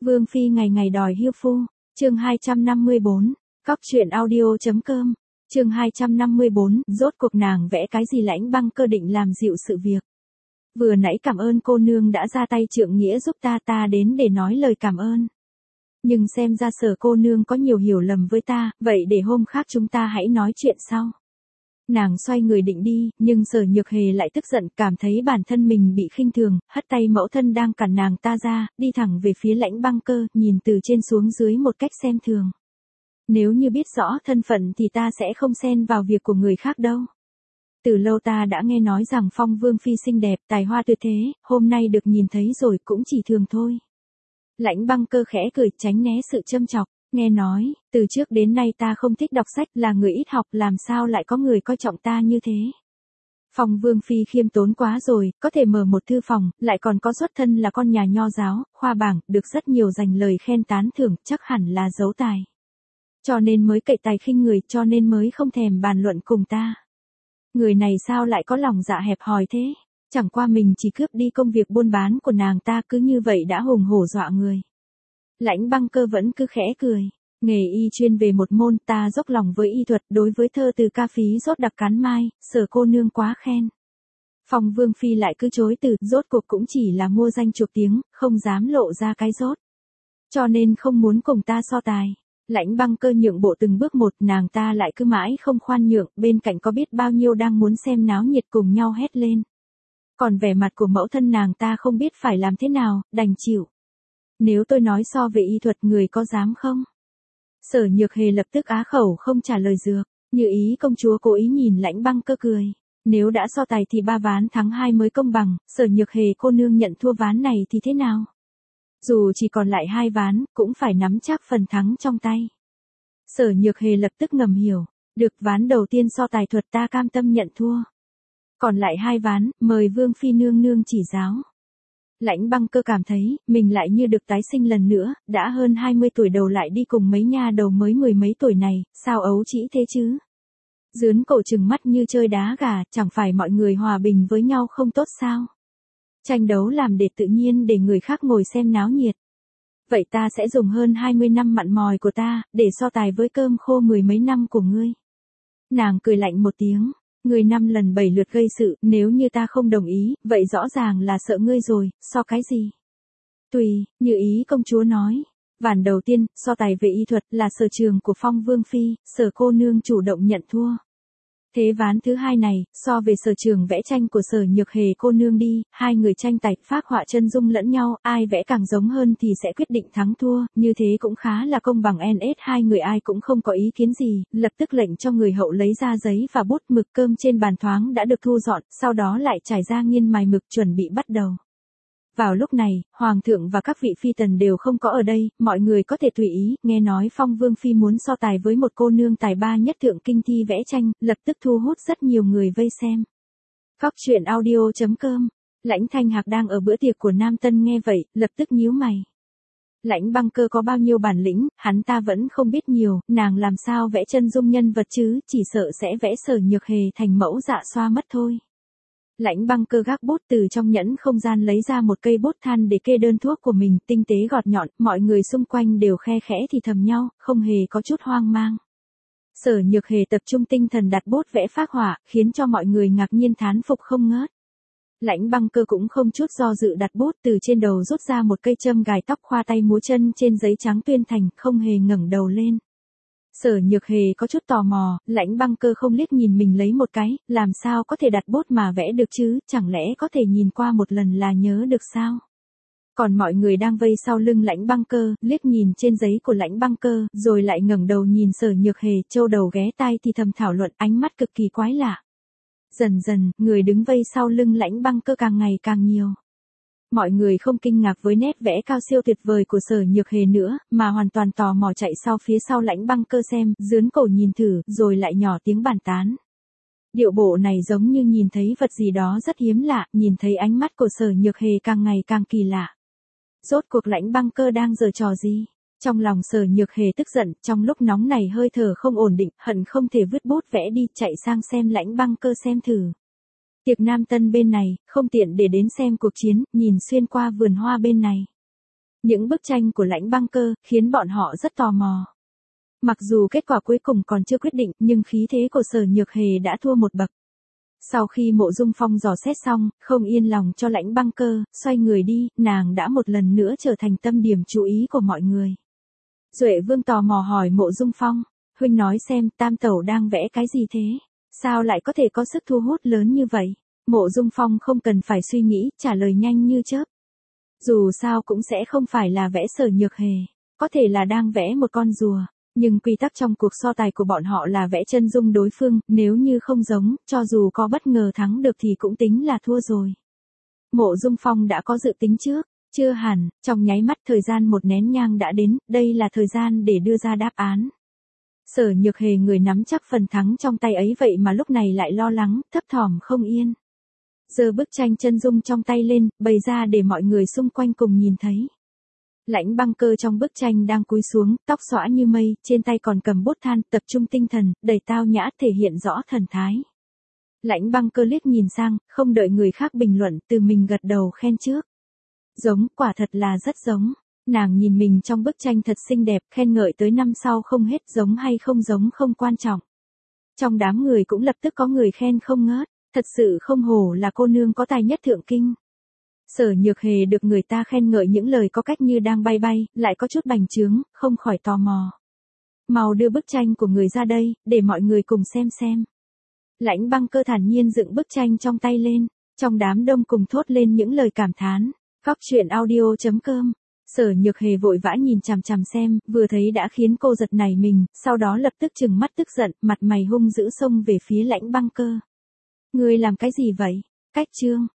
Vương Phi ngày ngày đòi hiêu phu, chương 254, Cóc truyện audio.com, chương 254, rốt cuộc nàng vẽ cái gì Lãnh Băng Cơ định làm dịu sự việc. Vừa nãy cảm ơn cô nương đã ra tay trượng nghĩa giúp ta đến để nói lời cảm ơn. Nhưng xem ra Sở cô nương có nhiều hiểu lầm với ta, vậy để hôm khác chúng ta hãy nói chuyện sau. Nàng xoay người định đi, nhưng Sở Nhược Hề lại tức giận, cảm thấy bản thân mình bị khinh thường, hất tay mẫu thân đang cản nàng ta ra, đi thẳng về phía Lãnh Băng Cơ, nhìn từ trên xuống dưới một cách xem thường. Nếu như biết rõ thân phận thì ta sẽ không xen vào việc của người khác đâu. Từ lâu ta đã nghe nói rằng Phong Vương Phi xinh đẹp, tài hoa tuyệt thế, hôm nay được nhìn thấy rồi cũng chỉ thường thôi. Lãnh Băng Cơ khẽ cười, tránh né sự châm chọc. Nghe nói, từ trước đến nay ta không thích đọc sách, là người ít học, làm sao lại có người coi trọng ta như thế. Phong Vương Phi khiêm tốn quá rồi, có thể mở một thư phòng, lại còn có xuất thân là con nhà nho giáo, khoa bảng, được rất nhiều dành lời khen tán thưởng, chắc hẳn là giấu tài. Cho nên mới cậy tài khinh người, cho nên mới không thèm bàn luận cùng ta. Người này sao lại có lòng dạ hẹp hòi thế, chẳng qua mình chỉ cướp đi công việc buôn bán của nàng ta, cứ như vậy đã hùng hổ dọa người. Lãnh Băng Cơ vẫn cứ khẽ cười. Nghề y chuyên về một môn, ta dốc lòng với y thuật, đối với thơ từ ca phí rốt đặc cán mai, Sở cô nương quá khen. Phong Vương Phi lại cứ chối từ, rốt cuộc cũng chỉ là mua danh chuộc tiếng, không dám lộ ra cái rốt. Cho nên không muốn cùng ta so tài. Lãnh Băng Cơ nhượng bộ từng bước một, nàng ta lại cứ mãi không khoan nhượng, bên cạnh có biết bao nhiêu đang muốn xem náo nhiệt cùng nhau hét lên. Còn vẻ mặt của mẫu thân nàng ta không biết phải làm thế nào, đành chịu. Nếu tôi nói so về y thuật người có dám không? Sở Nhược Hề lập tức á khẩu không trả lời dược, Như Ý công chúa cố ý nhìn Lãnh Băng Cơ cười. Nếu đã so tài thì 3 ván thắng 2 mới công bằng, Sở Nhược Hề cô nương nhận thua ván này thì thế nào? Dù chỉ còn lại 2 ván, cũng phải nắm chắc phần thắng trong tay. Sở Nhược Hề lập tức ngầm hiểu, được ván đầu tiên so tài thuật ta cam tâm nhận thua. Còn lại 2 ván, mời Vương Phi nương nương chỉ giáo. Lãnh Băng Cơ cảm thấy, mình lại như được tái sinh lần nữa, đã hơn 20 tuổi đầu lại đi cùng mấy nha đầu mới 10 mấy tuổi này, sao ấu trĩ thế chứ? Dướn cổ trừng mắt như chơi đá gà, chẳng phải mọi người hòa bình với nhau không tốt sao? Tranh đấu làm để tự nhiên để người khác ngồi xem náo nhiệt. Vậy ta sẽ dùng hơn 20 năm mặn mòi của ta, để so tài với cơm khô 10 mấy năm của ngươi. Nàng cười lạnh một tiếng. Ngươi 5 lần 7 lượt gây sự, nếu như ta không đồng ý, vậy rõ ràng là sợ ngươi rồi, so cái gì? Tùy, Như Ý công chúa nói. Ván đầu tiên, so tài về y thuật là sở trường của Phong Vương Phi, Sở cô nương chủ động nhận thua. Thế ván thứ hai này, so về sở trường vẽ tranh của Sở Nhược Hề cô nương đi, hai người tranh tài phác họa chân dung lẫn nhau, ai vẽ càng giống hơn thì sẽ quyết định thắng thua, như thế cũng khá là công bằng. Hai người ai cũng không có ý kiến gì, lập tức lệnh cho người hậu lấy ra giấy và bút, mực cơm trên bàn thoáng đã được thu dọn, sau đó lại trải ra nghiên mài mực chuẩn bị bắt đầu. Vào lúc này, Hoàng thượng và các vị phi tần đều không có ở đây, mọi người có thể tùy ý, nghe nói Phong Vương Phi muốn so tài với một cô nương tài ba nhất thượng kinh thi vẽ tranh, lập tức thu hút rất nhiều người vây xem. Cóc truyện audio.com, Lãnh Thanh Hạc đang ở bữa tiệc của Nam Tân nghe vậy, lập tức nhíu mày. Lãnh Băng Cơ có bao nhiêu bản lĩnh, hắn ta vẫn không biết nhiều, nàng làm sao vẽ chân dung nhân vật chứ, chỉ sợ sẽ vẽ Sở Nhược Hề thành mẫu dạ xoa mất thôi. Lãnh Băng Cơ gác bút từ trong nhẫn không gian lấy ra một cây bút than để kê đơn thuốc của mình, tinh tế gọt nhọn, mọi người xung quanh đều khe khẽ thì thầm nhau, không hề có chút hoang mang. Sở Nhược Hề tập trung tinh thần đặt bút vẽ phác họa, khiến cho mọi người ngạc nhiên thán phục không ngớt. Lãnh Băng Cơ cũng không chút do dự đặt bút từ trên đầu rút ra một cây châm gài tóc, khoa tay múa chân trên giấy trắng tuyên thành, không hề ngẩng đầu lên. Sở Nhược Hề có chút tò mò, Lãnh Băng Cơ không liếc nhìn mình lấy một cái, làm sao có thể đặt bút mà vẽ được chứ, chẳng lẽ có thể nhìn qua một lần là nhớ được sao? Còn mọi người đang vây sau lưng Lãnh Băng Cơ, liếc nhìn trên giấy của Lãnh Băng Cơ, rồi lại ngẩng đầu nhìn Sở Nhược Hề, châu đầu ghé tai thì thầm thảo luận, ánh mắt cực kỳ quái lạ. Dần dần, người đứng vây sau lưng Lãnh Băng Cơ càng ngày càng nhiều. Mọi người không kinh ngạc với nét vẽ cao siêu tuyệt vời của Sở Nhược Hề nữa, mà hoàn toàn tò mò chạy sau phía sau Lãnh Băng Cơ xem, dướn cổ nhìn thử, rồi lại nhỏ tiếng bàn tán. Điệu bộ này giống như nhìn thấy vật gì đó rất hiếm lạ, nhìn thấy ánh mắt của Sở Nhược Hề càng ngày càng kỳ lạ. Rốt cuộc Lãnh Băng Cơ đang giở trò gì? Trong lòng Sở Nhược Hề tức giận, trong lúc nóng này hơi thở không ổn định, hận không thể vứt bút vẽ đi, chạy sang xem Lãnh Băng Cơ xem thử. Tiệc Nam Tân bên này, không tiện để đến xem cuộc chiến, nhìn xuyên qua vườn hoa bên này. Những bức tranh của Lãnh Băng Cơ khiến bọn họ rất tò mò. Mặc dù kết quả cuối cùng còn chưa quyết định, nhưng khí thế của Sở Nhược Hề đã thua một bậc. Sau khi Mộ Dung Phong dò xét xong, không yên lòng cho Lãnh Băng Cơ, xoay người đi, nàng đã một lần nữa trở thành tâm điểm chú ý của mọi người. Duệ Vương tò mò hỏi Mộ Dung Phong, huynh nói xem Tam Tẩu đang vẽ cái gì thế? Sao lại có thể có sức thu hút lớn như vậy? Mộ Dung Phong không cần phải suy nghĩ, trả lời nhanh như chớp. Dù sao cũng sẽ không phải là vẽ Sở Nhược Hề, có thể là đang vẽ một con rùa. Nhưng quy tắc trong cuộc so tài của bọn họ là vẽ chân dung đối phương, nếu như không giống, cho dù có bất ngờ thắng được thì cũng tính là thua rồi. Mộ Dung Phong đã có dự tính trước, chưa hẳn, trong nháy mắt thời gian một nén nhang đã đến, đây là thời gian để đưa ra đáp án. Sở Nhược Hề người nắm chắc phần thắng trong tay ấy vậy mà lúc này lại lo lắng, thấp thỏm không yên. Giơ bức tranh chân dung trong tay lên, bày ra để mọi người xung quanh cùng nhìn thấy. Lãnh Băng Cơ trong bức tranh đang cúi xuống, tóc xõa như mây, trên tay còn cầm bút than, tập trung tinh thần, đầy tao nhã thể hiện rõ thần thái. Lãnh Băng Cơ liếc nhìn sang, không đợi người khác bình luận, từ mình gật đầu khen trước. Giống, quả thật là rất giống. Nàng nhìn mình trong bức tranh thật xinh đẹp, khen ngợi tới năm sau không hết, giống hay không giống không quan trọng. Trong đám người cũng lập tức có người khen không ngớt, thật sự không hổ là cô nương có tài nhất thượng kinh. Sở Nhược Hề được người ta khen ngợi những lời có cách như đang bay bay, lại có chút bành trướng, không khỏi tò mò. Mau đưa bức tranh của người ra đây, để mọi người cùng xem. Lãnh Băng Cơ thản nhiên dựng bức tranh trong tay lên, trong đám đông cùng thốt lên những lời cảm thán. Góc truyện audio.com. Sở Nhược Hề vội vã nhìn chằm chằm xem, vừa thấy đã khiến cô giật nảy mình, sau đó lập tức trừng mắt tức giận, mặt mày hung dữ xông về phía Lãnh Băng Cơ. Ngươi làm cái gì vậy? Cách chương.